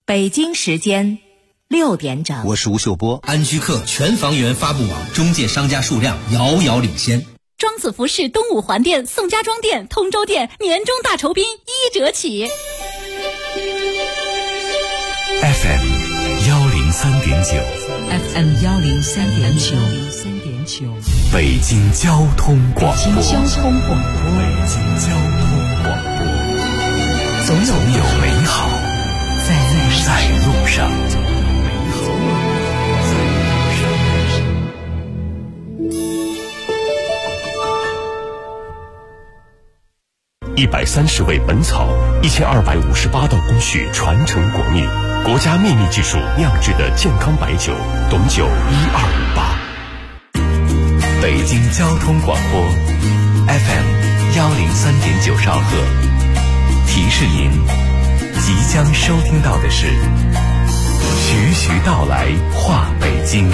北京时间6点整。 我是吴秀波。 安居客全房源发布网中介商家数量遥遥领先。 庄子服饰东五环店、宋家庄店、通州店年终大酬宾1折起。 FM 103.9 FM 103.9 北京交通广播。 北京交通广播。 总有美好在路上。130味本草，1258道工序传承国秘，国家秘密技术酿制的健康白酒，董酒1258。北京交通广播 FM 103.9兆赫，提示您即将收听到的是徐徐道来话北京。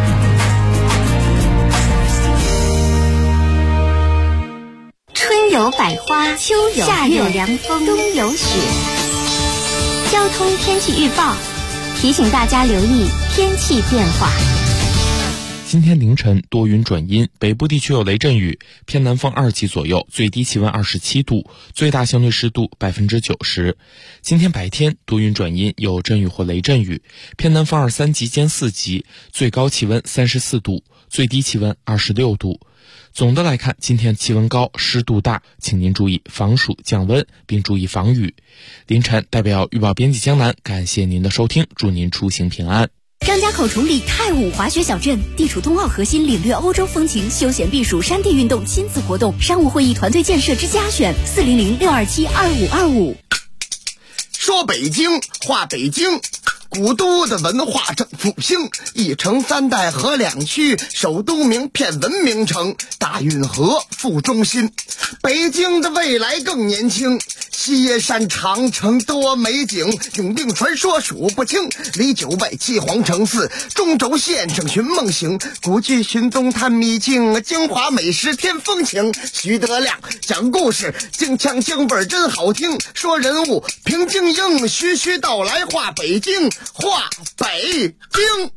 春有百花，秋有夏有凉风，冬有雪。交通天气预报提醒大家留意天气变化。 今天凌晨多云转阴，北部地区有雷阵雨，偏南风2级左右，最低气温27度，最大相对湿度90%。今天白天多云转阴，有阵雨或雷阵雨，偏南风2、3级兼4级，最高气温34度，最低气温26度。总的来看，今天气温高，湿度大，请您注意防暑降温，并注意防雨。凌晨代表预报编辑江南，感谢您的收听，祝您出行平安。 张家口崇礼太武滑雪小镇地处冬奥核心，领略欧洲风情，休闲避暑，山地运动，亲子活动，商务会议，团队建设之家选，400-627-2525。 说北京话北京，古都的文化正复兴，一城3代和2区，首都名片文明城，大运河副中心。北京的未来更年轻，西山长城多美景，永定传说数不清，离9外7皇城4，中轴线上寻梦行，古迹寻踪探秘境，京华美食添风情。徐德亮讲故事，京腔京味真好听，说人物评京英，徐徐道来话北京，话北京。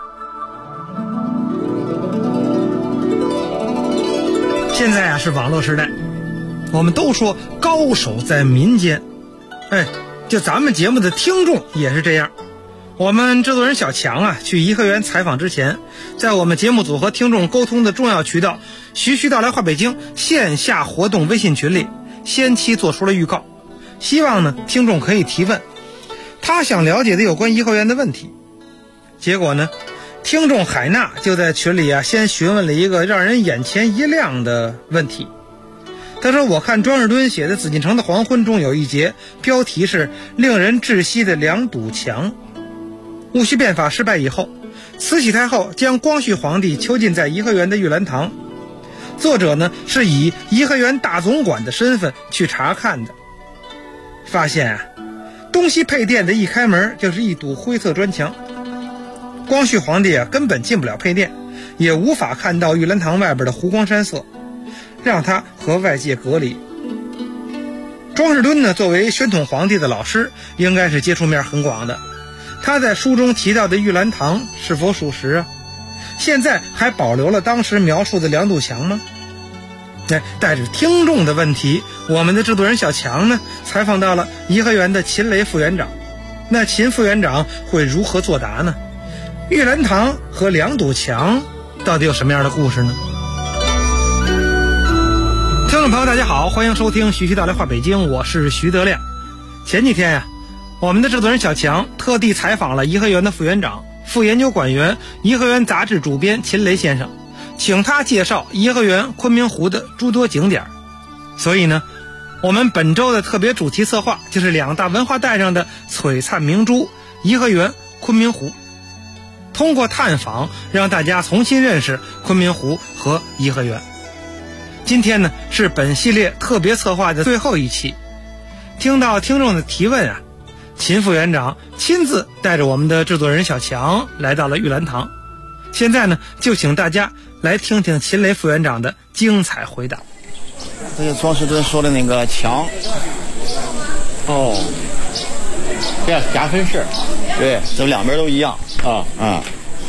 现在是网络时代，我们都说高手在民间，就咱们节目的听众也是这样。我们制作人小强去颐和园采访之前，在我们节目组和听众沟通的重要渠道徐徐道来话北京线下活动微信群里先期做出了预告，希望呢听众可以提问他想了解的有关颐和园的问题。结果呢，听众海娜就在群里先询问了一个让人眼前一亮的问题。他说，我看庄士敦写的《紫禁城的黄昏》中有一节，标题是令人窒息的2堵墙。戊戌变法失败以后，慈禧太后将光绪皇帝囚禁在颐和园的玉兰堂，作者呢是以颐和园大总管的身份去查看的，发现东西配殿的一开门就是一堵灰色砖墙，光绪皇帝根本进不了配殿，也无法看到玉兰堂外边的湖光山色，让他和外界隔离。庄士敦呢，作为宣统皇帝的老师，应该是接触面很广的，他在书中提到的玉兰堂是否属实现在还保留了当时描述的2堵墙吗？带着听众的问题，我们的制作人小强呢采访到了颐和园的秦雷副园长。那秦副园长会如何作答呢？玉兰堂和2堵墙到底有什么样的故事呢？听众朋友大家好，欢迎收听徐徐道来话北京，我是徐德亮。前几天我们的制作人小强特地采访了颐和园的副园长、副研究馆员、颐和园杂志主编秦雷先生，请他介绍颐和园昆明湖的诸多景点。所以呢，我们本周的特别主题策划就是2大文化带上的璀璨明珠颐和园、昆明湖，通过探访让大家重新认识昆明湖和颐和园。今天呢是本系列特别策划的最后一期，听到听众的提问秦副园长亲自带着我们的制作人小强来到了玉兰堂。现在呢，就请大家来听听秦雷副园长的精彩回答。 这个庄士敦说的那个墙， 这夹分式，对，这两边都一样啊。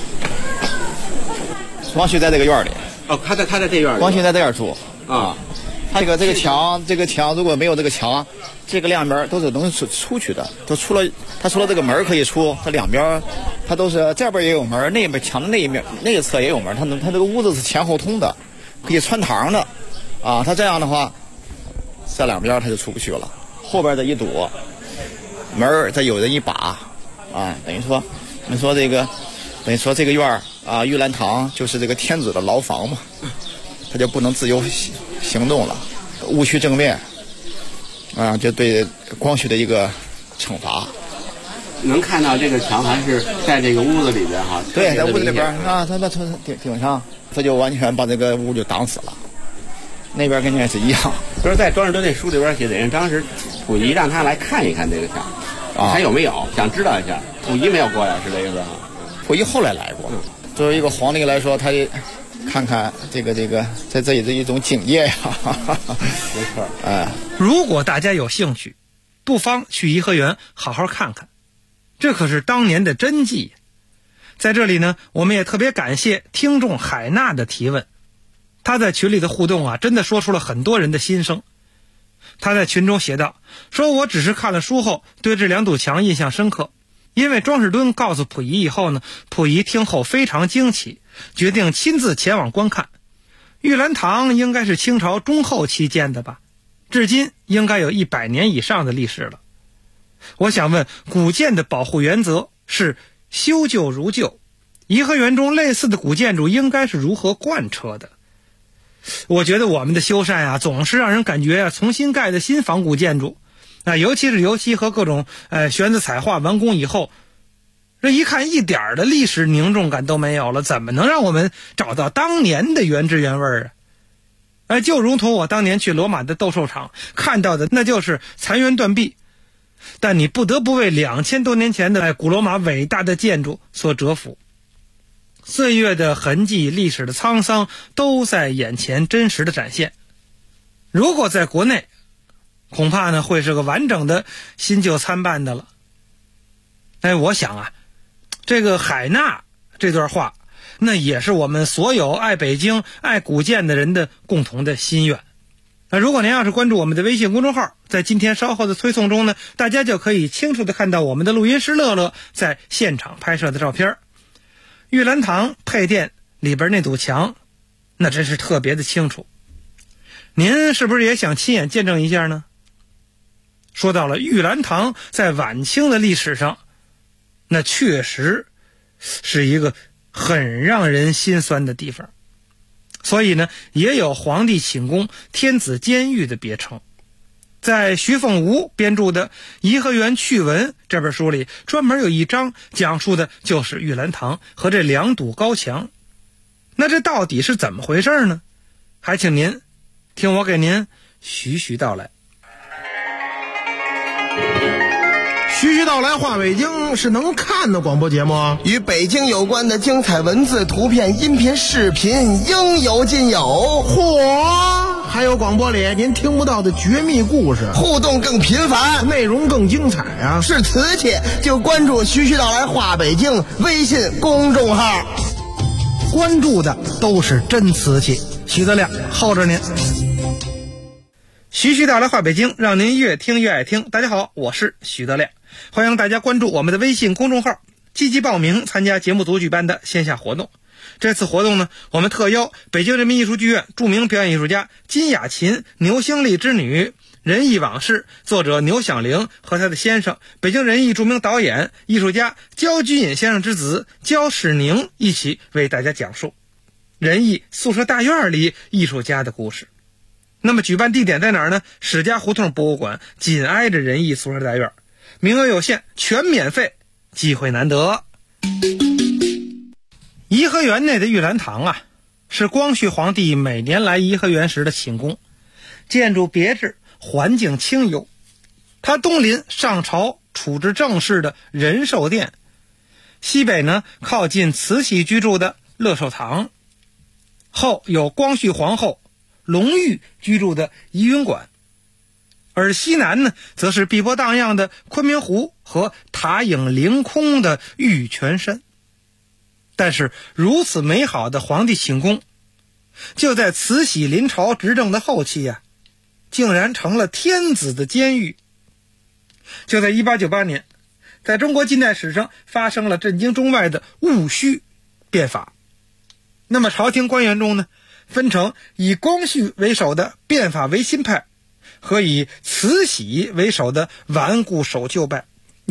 光绪在这个院里。 哦，他在这院里。 光绪在这儿住啊。他这个墙如果没有这个墙，这个两边都是能出去的，都除了这个门可以出，它两边它都是这边也有门，那边墙的那一面那一侧也有门，它这个屋子是前后通的，可以穿堂的啊。它这样的话，这两边它就出不去了，后边这一堵门这有人一把啊，等于说这个院啊，玉兰堂就是这个天子的牢房嘛，他就不能自由行动了，误去正面啊，就对光绪的一个惩罚。 能看到这个墙还是在这个屋子里边哈？ 对，在屋子里边啊，他从顶上，他就完全把这个屋就挡死了。那边跟这是一样。 就是在庄士敦那书里边写的，人当时溥仪让他来看一看这个墙，还有没有？想知道一下。溥仪没有过来，是这意思啊？ 溥仪后来来过。作为一个皇帝来说，他得看看这这也是一种警戒呀。 没错。 如果大家有兴趣，不妨去颐和园好好看看，这可是当年的真迹。在这里呢，我们也特别感谢听众海娜的提问，他在群里的互动啊，真的说出了很多人的心声。他在群中写道，说我只是看了书后对这两堵墙印象深刻，因为庄士敦告诉溥仪以后呢，溥仪听后非常惊奇，决定亲自前往观看。玉兰堂应该是清朝中后期建的吧，至今应该有100年以上的历史了。我想问，古建的保护原则是修旧如旧，颐和园中类似的古建筑应该是如何贯彻的？我觉得我们的修缮啊，总是让人感觉重新盖的新仿古建筑尤其是油漆和各种玄子彩画完工以后，这一看一点的历史凝重感都没有了，怎么能让我们找到当年的原汁原味就如同我当年去罗马的斗兽场看到的，那就是残垣断壁，但你不得不为2000多年前的古罗马伟大的建筑所折服。岁月的痕迹，历史的沧桑都在眼前真实的展现。如果在国内，恐怕呢会是个完整的新旧参半的了。我想啊，这个海纳这段话，那也是我们所有爱北京爱古建的人的共同的心愿。如果您要是关注我们的微信公众号，在今天稍后的推送中呢，大家就可以清楚的看到我们的录音师乐乐在现场拍摄的照片。玉兰堂配殿里边那堵墙，那真是特别的清楚。您是不是也想亲眼见证一下呢？说到了玉兰堂在晚清的历史上，那确实是一个很让人心酸的地方，所以呢，也有皇帝寝宫天子监狱的别称。在徐凤梧编著的《颐和园趣闻》这本书里，专门有一章讲述的就是玉兰堂和这两堵高墙。那这到底是怎么回事呢？还请您听我给您徐徐道来。 徐徐道来话北京是能看的广播节目， 与北京有关的精彩文字、图片、音频、视频应有尽有。 嚯！还有广播里您听不到的绝密故事， 互动更频繁， 内容更精彩啊！ 是瓷器就关注徐徐道来话北京微信公众号， 关注的都是真瓷器。徐德亮候着您。 徐徐道来话北京，让您越听越爱听。大家好，我是徐德亮，欢迎大家关注我们的微信公众号，积极报名参加节目组举办的线下活动。这次活动呢，我们特邀北京人民艺术剧院著名表演艺术家金雅琴、牛星丽之女、仁义往事作者牛响铃和他的先生北京人艺著名导演艺术家焦居隐先生之子焦士宁一起为大家讲述仁义宿舍大院里艺术家的故事。那么举办地点在哪儿呢？史家胡同博物馆紧挨着仁义宿舍大院，名额有限，全免费，机会难得。颐和园内的玉兰堂啊，是光绪皇帝每年来颐和园时的寝宫，建筑别致，环境清幽。它东临上朝处置政事的仁寿殿，西北呢靠近慈禧居住的乐寿堂，后有光绪皇后隆裕居住的怡云馆， 而西南呢，则是碧波荡漾的昆明湖和塔影凌空的玉泉山。但是如此美好的皇帝寝宫，就在慈禧临朝执政的后期呀，竟然成了天子的监狱。就在1898年，在中国近代史上发生了震惊中外的戊戌变法。那么朝廷官员中呢，分成以光绪为首的变法维新派和以慈禧为首的顽固守旧派。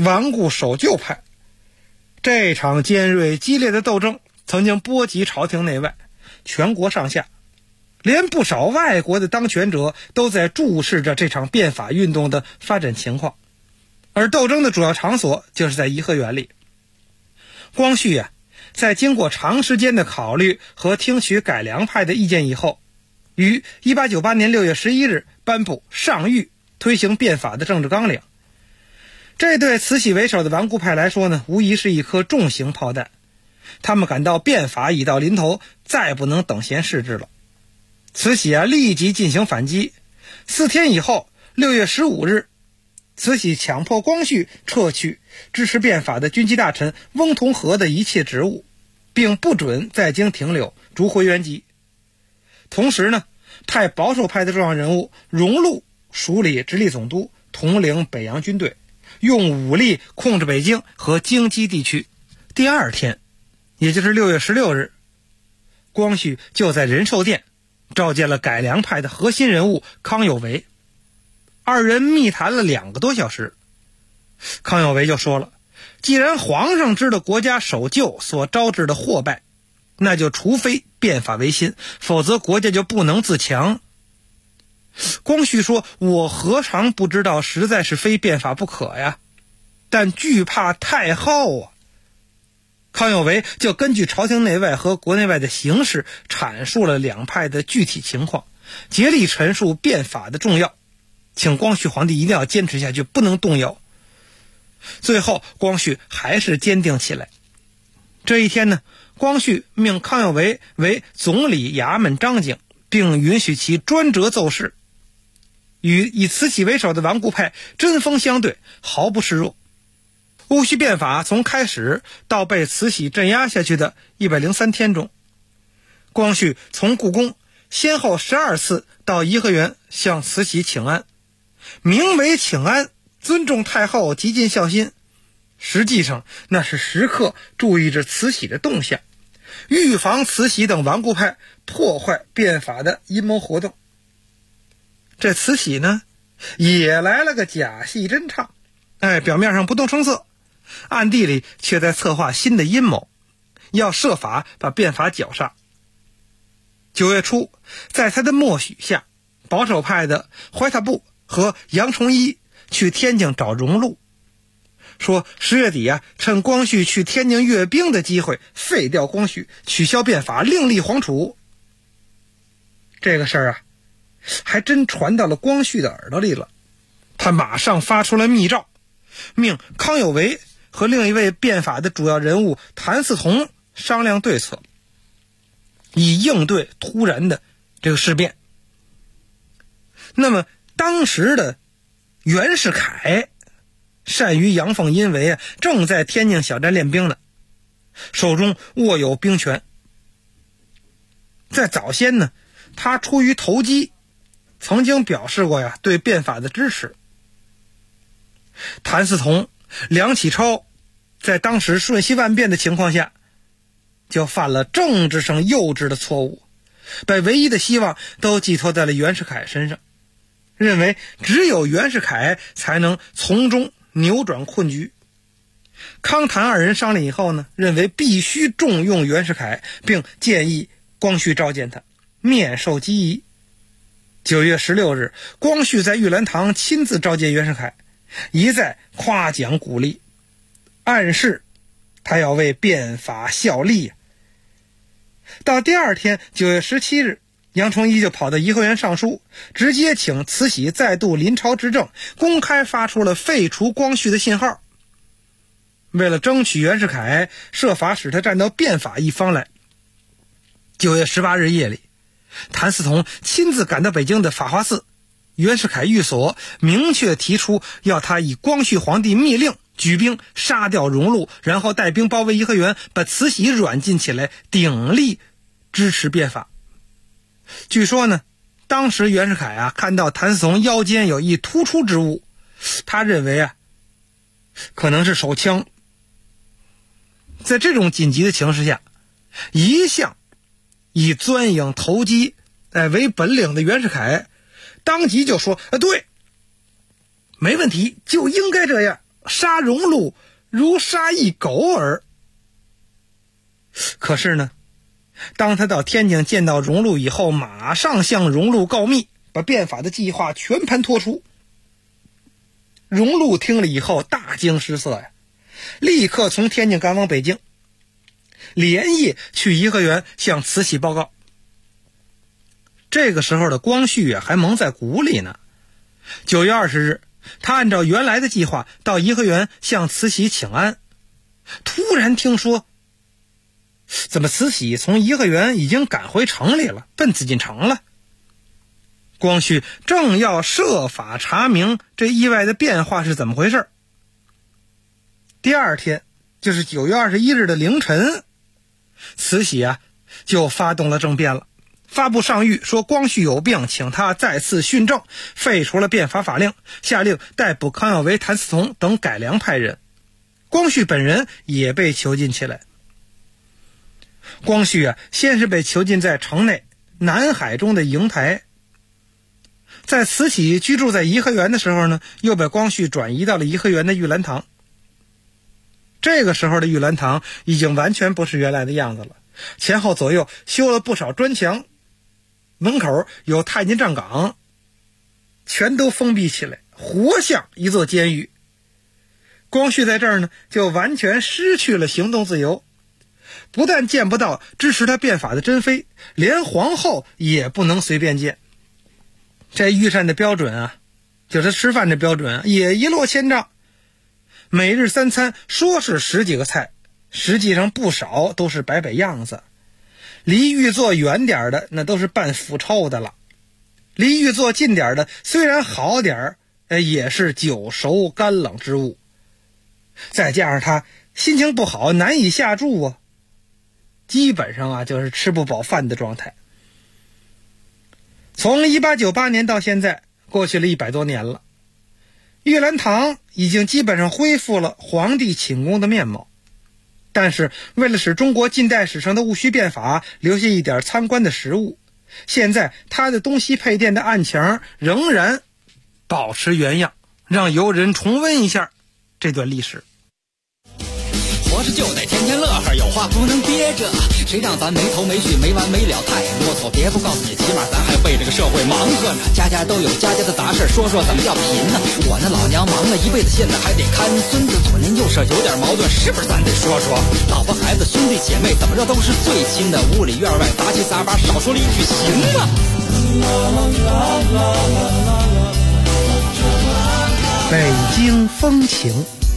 这场尖锐激烈的斗争曾经波及朝廷内外，全国上下，连不少外国的当权者都在注视着这场变法运动的发展情况。而斗争的主要场所就是在颐和园里。光绪在经过长时间的考虑和听取改良派的意见以后，于1898年6月11日颁布上谕推行变法的政治纲领。这对慈禧为首的顽固派来说呢，无疑是一颗重型炮弹。他们感到变法已到临头，再不能等闲视之了。慈禧立即进行反击。4天以后，6月15日，慈禧强迫光绪撤去支持变法的军机大臣翁同龢的一切职务，并不准在京停留，逐回原籍。同时呢，派保守派的重要人物荣禄署理直隶总督，统领北洋军队，用武力控制北京和京畿地区。第二天，也就是6月16日，光绪就在仁寿殿召见了改良派的核心人物康有为。二人密谈了2个多小时。康有为就说了，既然皇上知道国家守旧所招致的祸败，那就除非变法维新，否则国家就不能自强。光绪说，我何尝不知道实在是非变法不可呀，但惧怕太后啊。康有为就根据朝廷内外和国内外的形势阐述了两派的具体情况，竭力陈述变法的重要，请光绪皇帝一定要坚持下去，不能动摇。最后光绪还是坚定起来。这一天呢，光绪命康有为为总理衙门章京，并允许其专责奏事，与以慈禧为首的顽固派针锋相对，毫不示弱。戊戌变法从开始到被慈禧镇压下去的103天中，光绪从故宫先后12次到颐和园向慈禧请安，名为请安，尊重太后，极尽孝心，实际上那是时刻注意着慈禧的动向，预防慈禧等顽固派破坏变法的阴谋活动。这慈禧呢，也来了个假戏真唱，表面上不动声色，暗地里却在策划新的阴谋，要设法把变法绞杀。9月初，在他的默许下，保守派的怀特布和杨崇一去天津找荣禄，说10月底趁光绪去天津阅兵的机会废掉光绪，取消变法，另立皇储。这个事儿还真传到了光绪的耳朵里了。他马上发出了密诏，命康有为和另一位变法的主要人物谭嗣同商量对策，以应对突然的这个事变。那么当时的袁世凯善于阳奉阴违，正在天津小站练兵呢，手中握有兵权。在早先呢，他出于投机，曾经表示过对变法的支持。谭嗣同、梁启超在当时瞬息万变的情况下，就犯了政治上幼稚的错误，把唯一的希望都寄托在了袁世凯身上，认为只有袁世凯才能从中扭转困局。康谭二人商量以后呢，认为必须重用袁世凯，并建议光绪召见他，面授机宜。9月16日，光绪在玉兰堂亲自召见袁世凯，一再夸奖鼓励，暗示他要为变法效力。到第二天9月17日，杨崇一就跑到颐和园上书，直接请慈禧再度临朝执政，公开发出了废除光绪的信号。为了争取袁世凯，设法使他站到变法一方来。9月18日夜里，谭嗣同亲自赶到北京的法华寺， 袁世凯寓所明确提出要他以光绪皇帝密令举兵杀掉荣禄，然后带兵包围颐和园，把慈禧软禁起来，鼎力支持变法。据说呢，当时袁世凯看到谭嗣同腰间有一突出之物，他认为可能是手枪。在这种紧急的情势下，一向以钻营投机为本领的袁世凯当即就说对，没问题，就应该这样，杀荣禄如杀一狗耳。可是呢，当他到天津见到荣禄以后，马上向荣禄告密，把变法的计划全盘托出。荣禄听了以后大惊失色立刻从天津赶往北京，连夜去颐和园向慈禧报告。这个时候的光绪还蒙在鼓里呢。9月20日，他按照原来的计划到颐和园向慈禧请安，突然听说怎么慈禧从颐和园已经赶回城里了，奔紫禁城了。光绪正要设法查明这意外的变化是怎么回事，第二天就是9月21日的凌晨，慈禧就发动了政变了，发布上谕说光绪有病，请他再次训政，废除了变法法令，下令逮捕康有为、谭嗣同等改良派人。光绪本人也被囚禁起来。光绪先是被囚禁在城内南海中的瀛台，在慈禧居住在颐和园的时候呢，又被光绪转移到了颐和园的玉兰堂。这个时候的玉兰堂已经完全不是原来的样子了，前后左右修了不少砖墙，门口有太监站岗，全都封闭起来，活像一座监狱。光绪在这儿呢，就完全失去了行动自由，不但见不到支持他变法的珍妃，连皇后也不能随便见。这御膳的标准就是吃饭的标准也一落千丈。每日3餐说是10几个菜，实际上不少都是摆摆样子。离御座远点的那都是拌腐臭的了，离御座近点的虽然好点也是久熟干冷之物。再加上他心情不好，难以下注基本上就是吃不饱饭的状态。从1898年到现在过去了100多年了，玉兰堂已经基本上恢复了皇帝寝宫的面貌，但是为了使中国近代史上的戊戌变法留下一点参观的实物，现在它的东西配殿的暗墙仍然保持原样，让游人重温一下这段历史。 活着就得天天乐呵，有话不能憋着，谁让咱没头没绪没完没了太啰嗦，别不告诉你，起码咱还为这个社会忙活呢。家家都有家家的杂事，说说怎么叫贫呢？我那老娘忙了一辈子，现在还得看孙子，左邻右舍有点矛盾，是不是咱得说说？老婆孩子兄弟姐妹怎么着都是最亲的，屋里院外杂七杂八，少说了一句行吗？ 北京风情。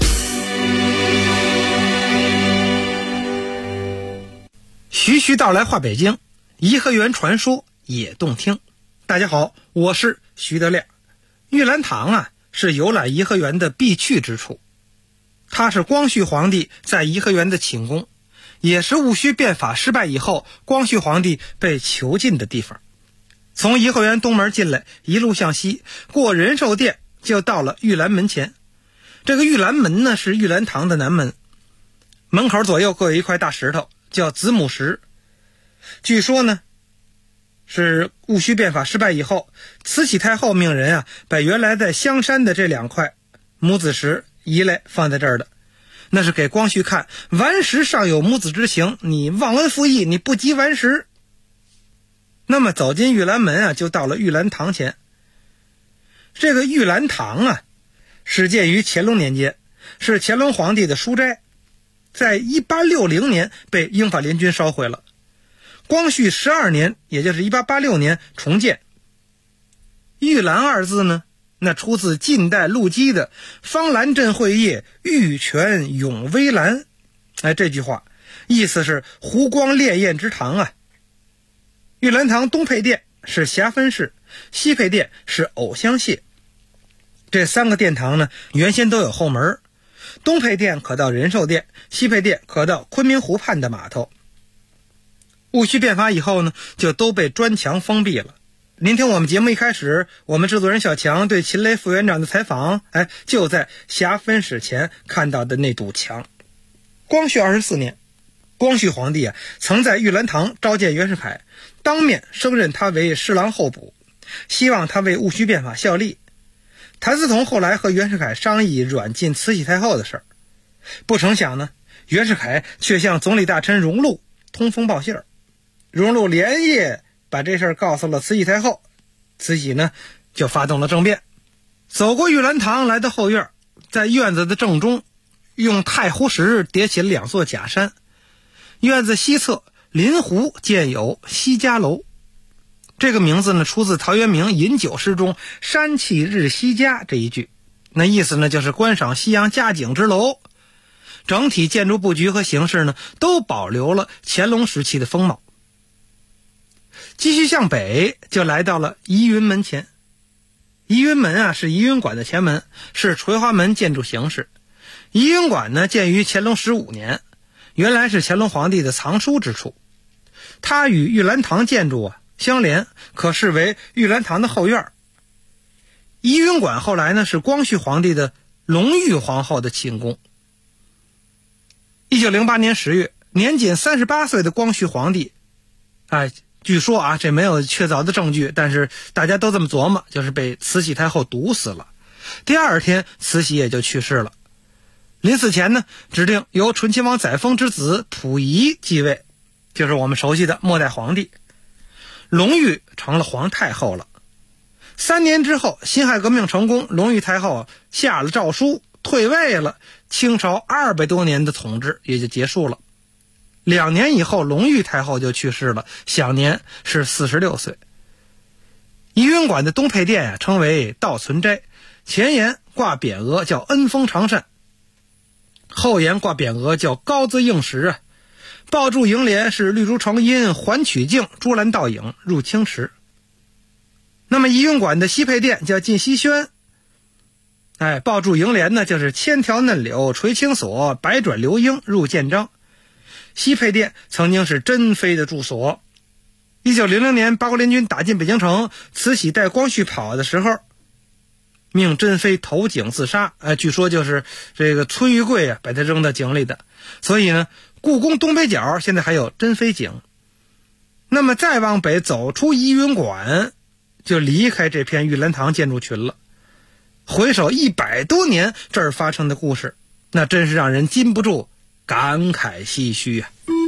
徐徐道来话北京，颐和园传说也动听。大家好，我是徐德亮。玉兰堂是游览颐和园的必去之处，它是光绪皇帝在颐和园的寝宫，也是戊戌变法失败以后光绪皇帝被囚禁的地方。从颐和园东门进来，一路向西，过仁寿殿就到了玉兰门前。这个玉兰门呢，是玉兰堂的南门，门口左右各有一块大石头，叫子母石。据说呢，是戊戌变法失败以后，慈禧太后命人把原来在香山的这2块母子石移来放在这儿的，那是给光绪看，顽石尚有母子之情，你忘恩负义，你不及顽石。那么走进玉兰门就到了玉兰堂前。这个玉兰堂始建于乾隆年间，是乾隆皇帝的书斋，在1860年被英法联军烧毁了。光绪12年，也就是1886年重建。玉兰2字呢，那出自晋代陆机的方兰镇会业，玉泉永微兰。这句话意思是湖光潋滟之堂玉兰堂东配殿是霞分式， 西配殿是藕香榭。这3个殿堂呢，原先都有后门，东配殿可到仁寿殿，西配殿可到昆明湖畔的码头。戊戌变法以后呢，就都被砖墙封闭了。您听我们节目一开始，我们制作人小强对秦雷副园长的采访，就在霞分室前看到的那堵墙。光绪24年，光绪皇帝曾在玉兰堂召见袁世凯，当面升任他为侍郎候补，希望他为戊戌变法效力。谭嗣同后来和袁世凯商议软禁慈禧太后的事儿，不成想呢，袁世凯却向总理大臣荣禄通风报信儿。荣禄连夜把这事儿告诉了慈禧太后，慈禧呢就发动了政变。走过玉兰堂来到后院，在院子的正中用太湖石叠起了2座假山，院子西侧临湖建有西家楼。这个名字呢出自陶渊明饮酒诗中山气日西家这一句，那意思呢就是观赏西洋佳景之楼。整体建筑布局和形式呢都保留了乾隆时期的风貌。继续向北就来到了怡云门前。怡云门是怡云馆的前门，是垂花门建筑形式。怡云馆呢建于乾隆15年，原来是乾隆皇帝的藏书之处。它与玉兰堂建筑相连，可视为玉兰堂的后院。怡云馆后来呢是光绪皇帝的隆裕皇后的寝宫。1908年10月，年仅38岁的光绪皇帝，据说这没有确凿的证据，但是大家都这么琢磨，就是被慈禧太后毒死了。第2天慈禧也就去世了。临死前呢，指定由醇亲王载沣之子溥仪继位，就是我们熟悉的末代皇帝。隆裕成了皇太后了。3年之后，辛亥革命成功，隆裕太后下了诏书退位了，清朝200多年的统治也就结束了。2年以后，隆裕太后就去世了，享年是46岁。怡云馆的东配殿称为道存斋，前檐挂匾额叫恩丰长善，后檐挂匾额叫高姿应时抱柱楹联是绿竹成荫，环曲径，朱兰倒影，入清池。那么怡云馆的西配殿叫晋西轩，抱柱楹联呢就是千条嫩柳垂青锁，百转流莺入建章。西配殿曾经是珍妃的住所。1900年八国联军打进北京城，慈禧带光绪跑的时候，命珍妃投井自杀，据说就是这个崔玉贵把她扔到井里的。所以呢，故宫东北角现在还有珍妃井。那么再往北走出怡云馆，就离开这片玉兰堂建筑群了。回首100多年这儿发生的故事，那真是让人禁不住感慨唏嘘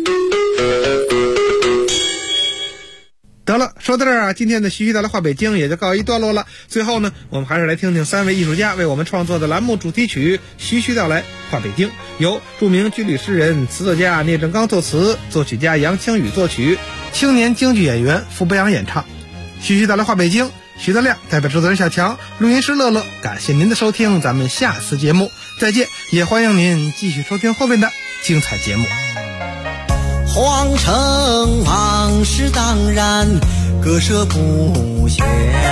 得了，说到这儿今天的徐徐带来话北京也就告一段落了。最后呢，我们还是来听听3位艺术家为我们创作的栏目主题曲《徐徐道来话北京》，由著名军旅诗人、词作家聂正刚作词，作曲家杨清宇作曲，青年京剧演员傅博阳演唱。徐徐带来话北京，徐德亮代表制作人小强，录音师乐乐，感谢您的收听，咱们下次节目再见，也欢迎您继续收听后面的精彩节目。 皇城往事当然割舍不下，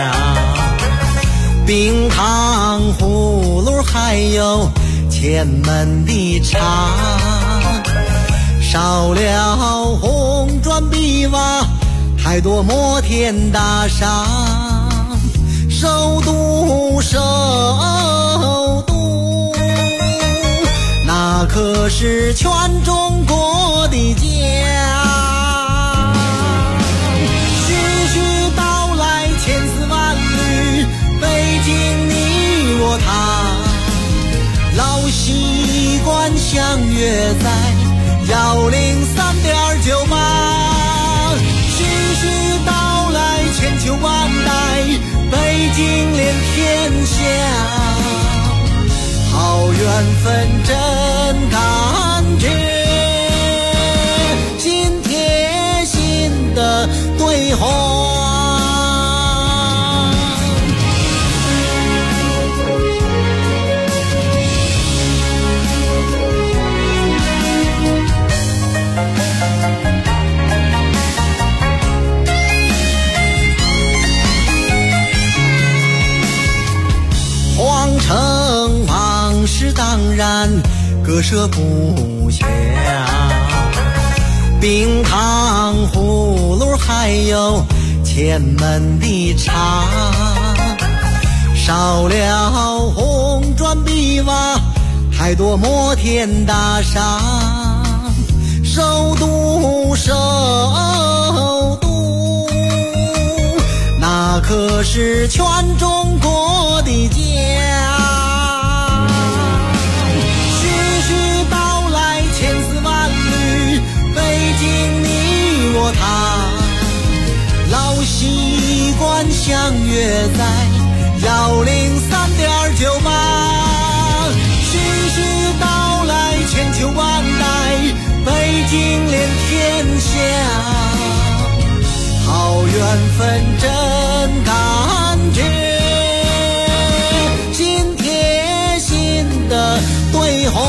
冰糖葫芦还有前门的茶，少了红砖碧瓦，太多摩天大厦，首都那可是全中国的家。徐徐道来千丝万缕，北京你我他，老习惯相约在103.98。徐徐道来千秋万代，北京连天下。好缘分真感觉，心贴心的对话。 割舍不下。冰糖葫芦还有前门的茶，少了红砖碧瓦，太多摩天大厦。首都，首都，那可是全中国的家。徐徐道来千丝万缕，北京你我他，老习惯相约在103.98。徐徐道来千秋万代，北京连天下，好缘分真感觉，心贴心的对话。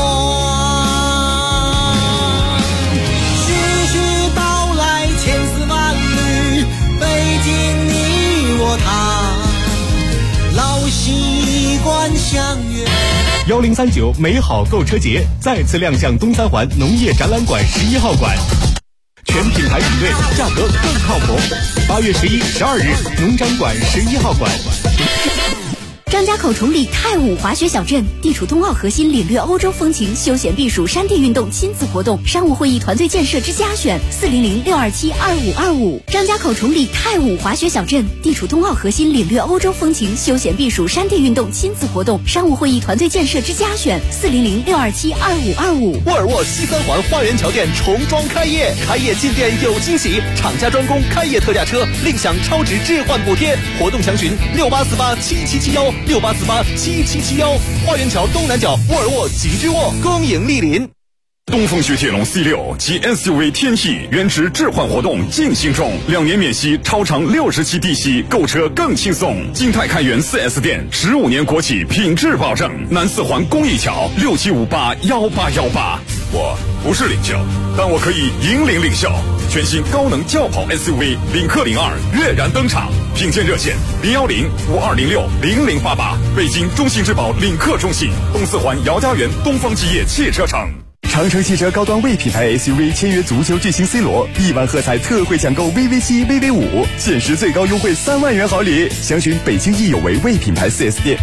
徐徐道来千丝万缕，北京你我他，老习惯相约。 1039美好购车节再次亮相东三环农业展览馆11号馆，全品牌比对，价格更靠谱。8月11、12日，农展馆11号馆。 张家口崇礼太武滑雪小镇，地处冬奥核心，领略欧洲风情，休闲避暑，山地运动亲子活动，商务会议团队建设之家选，400-627-2525。张家口崇礼太武滑雪小镇，地处冬奥核心，领略欧洲风情，休闲避暑，山地运动亲子活动，商务会议团队建设之家选，400-627-2525。 沃尔沃西三环花园桥店重装开业，开业进店有惊喜，厂家专供开业特价车，另享超值置换补贴，活动详询68487771，68487771。花园桥东南角沃尔沃吉居沃，恭迎莅临。 东风雪铁龙 C6 及 SUV 天翼原值置换活动进行中，2年免息，超长60期低息，购车更轻松。金泰开元 4S 店15年国企品质保证。南四环公益桥67581818。我不是领袖，但我可以引领领袖。全新高能轿跑 SUV 领克02跃然登场，品鉴热线010-5206-0088，北京中信质保领克中心，东四环姚家园东方基业汽车城。 长城汽车高端魏品牌 SUV 签约足球巨星 C 罗，1万喝彩特惠抢购 VV7、VV5，限时最高优惠3万元好礼。详询北京易有为魏品牌 4S 店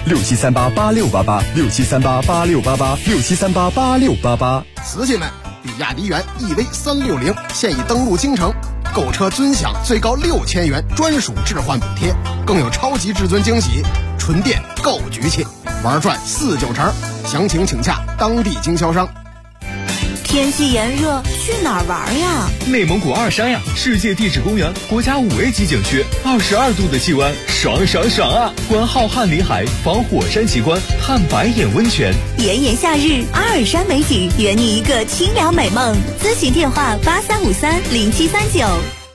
，67388688，67388688，67388688。 瓷器们，比亚迪元 EV360现已登陆京城，购车尊享最高6000元专属置换补贴，更有超级至尊惊喜，纯电够局气，玩转4-9成。详情请洽当地经销商。 天气炎热，去哪儿玩呀？ 内蒙古二山呀，世界地质公园国家5A 级景区，22度的气温，爽爽爽啊！观浩瀚林海，访火山奇观，探白眼温泉。 炎炎夏日，阿尔山美景，圆你一个清凉美梦。咨询电话83530739。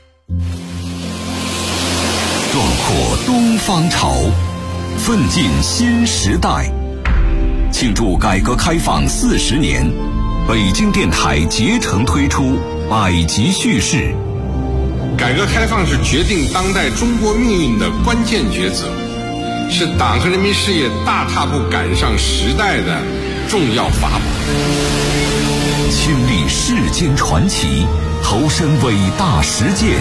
壮阔东方潮，奋进新时代。庆祝改革开放40年。北京电台竭诚推出百集叙事。 改革开放是决定当代中国命运的关键抉择，是党和人民事业大踏步赶上时代的重要法宝。 亲历世间传奇，投身伟大实践，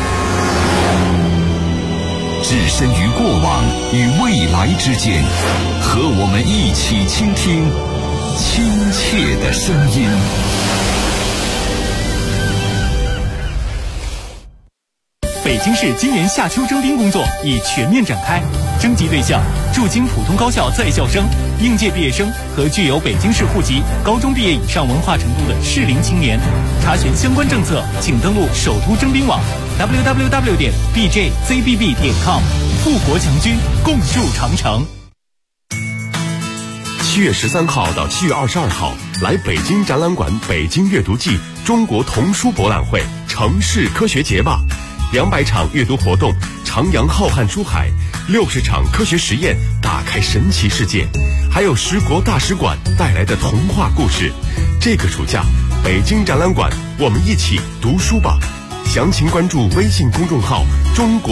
置身于过往与未来之间，和我们一起倾听亲切的声音。 北京市今年夏秋征兵工作已全面展开，征集对象驻京普通高校在校生、应届毕业生和具有北京市户籍、高中毕业以上文化程度的适龄青年。查询相关政策，请登录首都征兵网 www.bjzbb.com。富国强军，共筑长城。 7月13号到7月22号，来北京展览馆北京阅读季中国童书博览会城市科学节吧，200场阅读活动，徜徉浩瀚书海，60场科学实验，打开神奇世界，还有10国大使馆带来的童话故事。这个暑假，北京展览馆，我们一起读书吧。详情关注微信公众号中国